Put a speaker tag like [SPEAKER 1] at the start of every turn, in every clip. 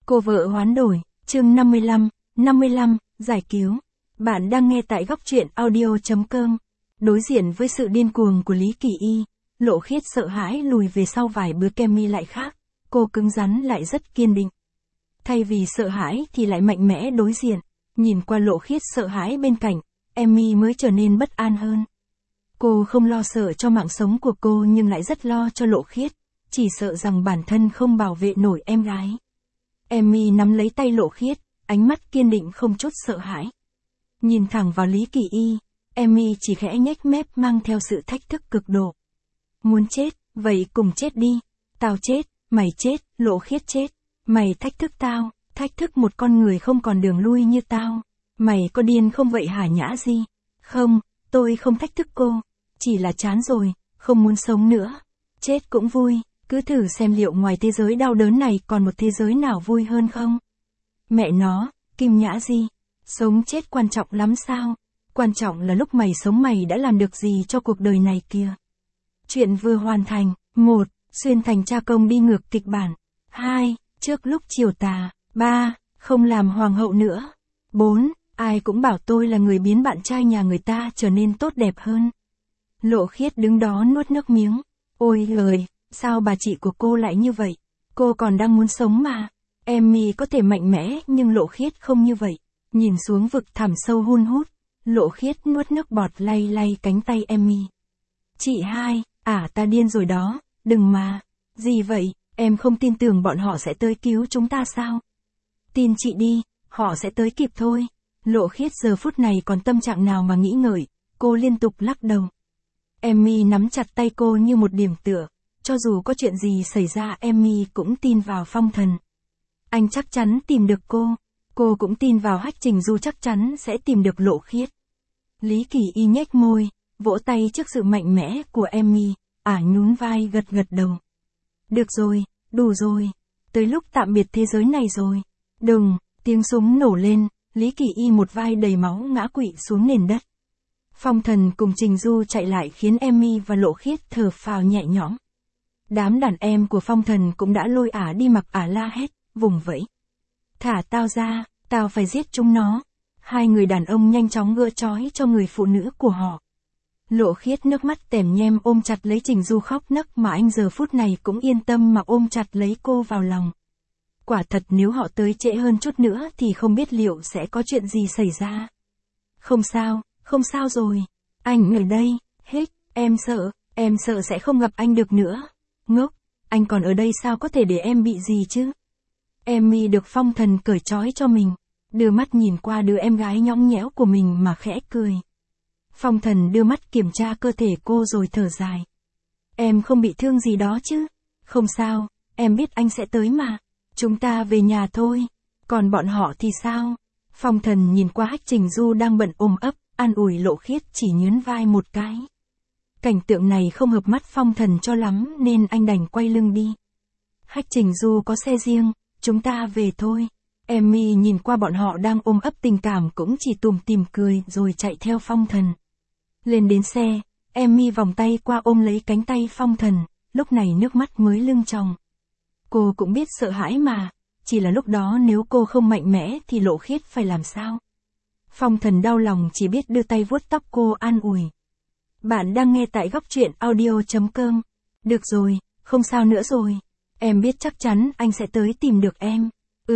[SPEAKER 1] Cô vợ hoán đổi, chương 55, giải cứu. Bạn đang nghe tại góc truyện audio.com. Đối diện với sự điên cuồng của Lý Kỳ Y, Lộ Khiết sợ hãi lùi về sau vài bước. Kemi lại khác, cô cứng rắn lại rất kiên định. Thay vì sợ hãi thì lại mạnh mẽ đối diện, nhìn qua Lộ Khiết sợ hãi bên cạnh, Emmy mới trở nên bất an hơn. Cô không lo sợ cho mạng sống của cô nhưng lại rất lo cho Lộ Khiết, chỉ sợ rằng bản thân không bảo vệ nổi em gái. Emmy nắm lấy tay Lộ Khiết, ánh mắt kiên định không chút sợ hãi. Nhìn thẳng vào Lý Kỳ Y, Emmy chỉ khẽ nhếch mép mang theo sự thách thức cực độ. Muốn chết, vậy cùng chết đi. Tao chết, mày chết, Lộ Khiết chết. Mày thách thức tao, thách thức một con người không còn đường lui như tao. Mày có điên không vậy hả Nhã Di? Không, tôi không thách thức cô. Chỉ là chán rồi, không muốn sống nữa. Chết cũng vui, cứ thử xem liệu ngoài thế giới đau đớn này còn một thế giới nào vui hơn không? Mẹ nó, Kim Nhã Di, sống chết quan trọng lắm sao? Quan trọng là lúc mày sống mày đã làm được gì cho cuộc đời này kìa. Chuyện vừa hoàn thành. 1. Xuyên thành tra công đi ngược kịch bản. 2. Trước lúc chiều tà. 3. Không làm hoàng hậu nữa. 4. Ai cũng bảo tôi là người biến bạn trai nhà người ta trở nên tốt đẹp hơn. Lộ Khiết đứng đó nuốt nước miếng. Ôi giời, sao bà chị của cô lại như vậy? Cô còn đang muốn sống mà. Emmy có thể mạnh mẽ nhưng Lộ Khiết không như vậy. Nhìn xuống vực thẳm sâu hun hút, Lộ Khiết nuốt nước bọt lay lay cánh tay Emmy. Chị hai, ta điên rồi đó, đừng mà. Gì vậy, em không tin tưởng bọn họ sẽ tới cứu chúng ta sao? Tin chị đi, họ sẽ tới kịp thôi. Lộ Khiết giờ phút này còn tâm trạng nào mà nghĩ ngợi, cô liên tục lắc đầu. Emmy nắm chặt tay cô như một điểm tựa, cho dù có chuyện gì xảy ra Emmy cũng tin vào Phong Thần. Anh chắc chắn tìm được cô cũng tin vào Hách Trình Du chắc chắn sẽ tìm được Lộ Khiết. Lý Kỳ Y nhếch môi, vỗ tay trước sự mạnh mẽ của Emmy, nhún vai gật đầu. Được rồi, đủ rồi, tới lúc tạm biệt thế giới này rồi. Đừng, tiếng súng nổ lên, Lý Kỳ Y một vai đầy máu ngã quỵ xuống nền đất. Phong Thần cùng Trình Du chạy lại khiến Emmy và Lộ Khiết thở phào nhẹ nhõm. Đám đàn em của Phong Thần cũng đã lôi đi mặc la hét, vùng vẫy. Thả tao ra, tao phải giết chúng nó. Hai người đàn ông nhanh chóng gỡ trói cho người phụ nữ của họ. Lộ Khiết nước mắt tèm nhem ôm chặt lấy Trình Du khóc nấc mà anh giờ phút này cũng yên tâm mà ôm chặt lấy cô vào lòng. Quả thật nếu họ tới trễ hơn chút nữa thì không biết liệu sẽ có chuyện gì xảy ra. Không sao rồi. Anh ở đây, em sợ sẽ không gặp anh được nữa. Ngốc, anh còn ở đây sao có thể để em bị gì chứ? Emmy được Phong Thần cởi trói cho mình, đưa mắt nhìn qua đứa em gái nhõng nhẽo của mình mà khẽ cười. Phong Thần đưa mắt kiểm tra cơ thể cô rồi thở dài. Em không bị thương gì đó chứ? Không sao, em biết anh sẽ tới mà. Chúng ta về nhà thôi. Còn bọn họ thì sao? Phong Thần nhìn qua Hách Trình Du đang bận ôm ấp, an ủi Lộ Khiết chỉ nhún vai một cái. Cảnh tượng này không hợp mắt Phong Thần cho lắm nên anh đành quay lưng đi. Hách Trình Du có xe riêng, chúng ta về thôi. Emmy nhìn qua bọn họ đang ôm ấp tình cảm cũng chỉ tủm tỉm cười rồi chạy theo Phong Thần. Lên đến xe, Emmy vòng tay qua ôm lấy cánh tay Phong Thần, lúc này nước mắt mới lưng tròng. Cô cũng biết sợ hãi mà, chỉ là lúc đó nếu cô không mạnh mẽ thì Lộ Khiết phải làm sao? Phong Thần đau lòng chỉ biết đưa tay vuốt tóc cô an ủi. Bạn đang nghe tại góc truyện audio.com. Được rồi, không sao nữa rồi. Em biết chắc chắn anh sẽ tới tìm được em.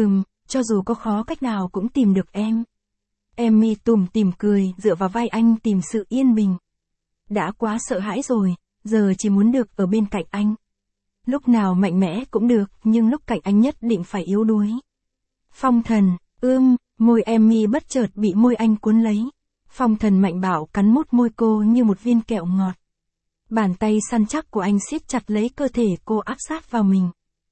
[SPEAKER 1] Cho dù có khó cách nào cũng tìm được em. Emmy tủm tỉm cười dựa vào vai anh tìm sự yên bình. Đã quá sợ hãi rồi, giờ chỉ muốn được ở bên cạnh anh. Lúc nào mạnh mẽ cũng được, nhưng lúc cạnh anh nhất định phải yếu đuối. Phong Thần, môi Emmy bất chợt bị môi anh cuốn lấy. Phong Thần mạnh bạo cắn mút môi cô như một viên kẹo ngọt. Bàn tay săn chắc của anh siết chặt lấy cơ thể cô áp sát vào mình.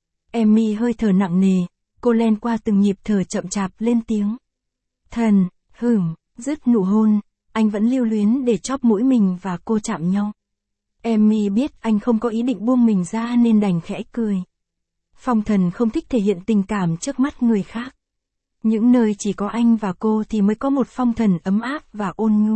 [SPEAKER 1] Emmy hơi thở nặng nề, cô len qua từng nhịp thở chậm chạp lên tiếng. Thần, dứt nụ hôn, anh vẫn lưu luyến để chóp mũi mình và cô chạm nhau. Emmy biết anh không có ý định buông mình ra nên đành khẽ cười. Phong Thần không thích thể hiện tình cảm trước mắt người khác. Những nơi chỉ có anh và cô thì mới có một Phong Thần ấm áp và ôn nhu.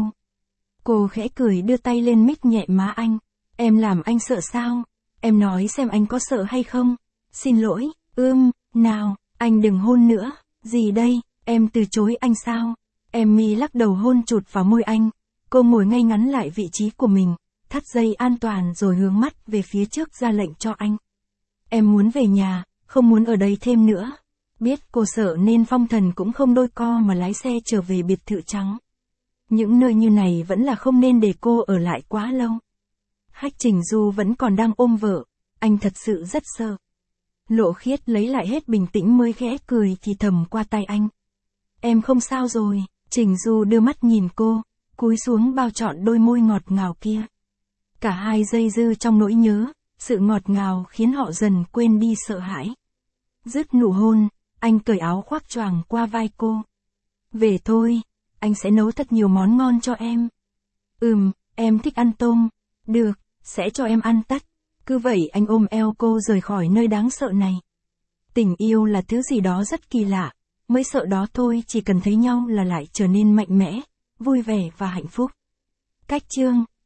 [SPEAKER 1] Cô khẽ cười đưa tay lên mích nhẹ má anh. Em làm anh sợ sao? Em nói xem anh có sợ hay không? Xin lỗi, nào, Anh đừng hôn nữa. Gì đây, em từ chối anh sao? Emmy lắc đầu hôn chụt vào môi anh. Cô ngồi ngay ngắn lại vị trí của mình, thắt dây an toàn rồi hướng mắt về phía trước ra lệnh cho anh. Em muốn về nhà, không muốn ở đây thêm nữa. Biết cô sợ nên Phong Thần cũng không đôi co mà lái xe trở về biệt thự trắng. Những nơi như này vẫn là không nên để cô ở lại quá lâu. Hách Trình Du vẫn còn đang ôm vợ, anh thật sự rất sợ. Lộ Khiết lấy lại hết bình tĩnh mới khẽ cười thì thầm qua tai anh. Em không sao rồi. Trình Du đưa mắt nhìn cô, cúi xuống bao trọn đôi môi ngọt ngào kia. Cả hai dây dưa trong nỗi nhớ, sự ngọt ngào khiến họ dần quên đi sợ hãi. Dứt nụ hôn, anh cởi áo khoác choàng qua vai cô. Về thôi, anh sẽ nấu thật nhiều món ngon cho em. Em thích ăn tôm. Được, sẽ cho em ăn tất. Cứ vậy anh ôm eo cô rời khỏi nơi đáng sợ này. Tình yêu là thứ gì đó rất kỳ lạ, mới sợ đó thôi, chỉ cần thấy nhau là lại trở nên mạnh mẽ, vui vẻ và hạnh phúc. Cách chương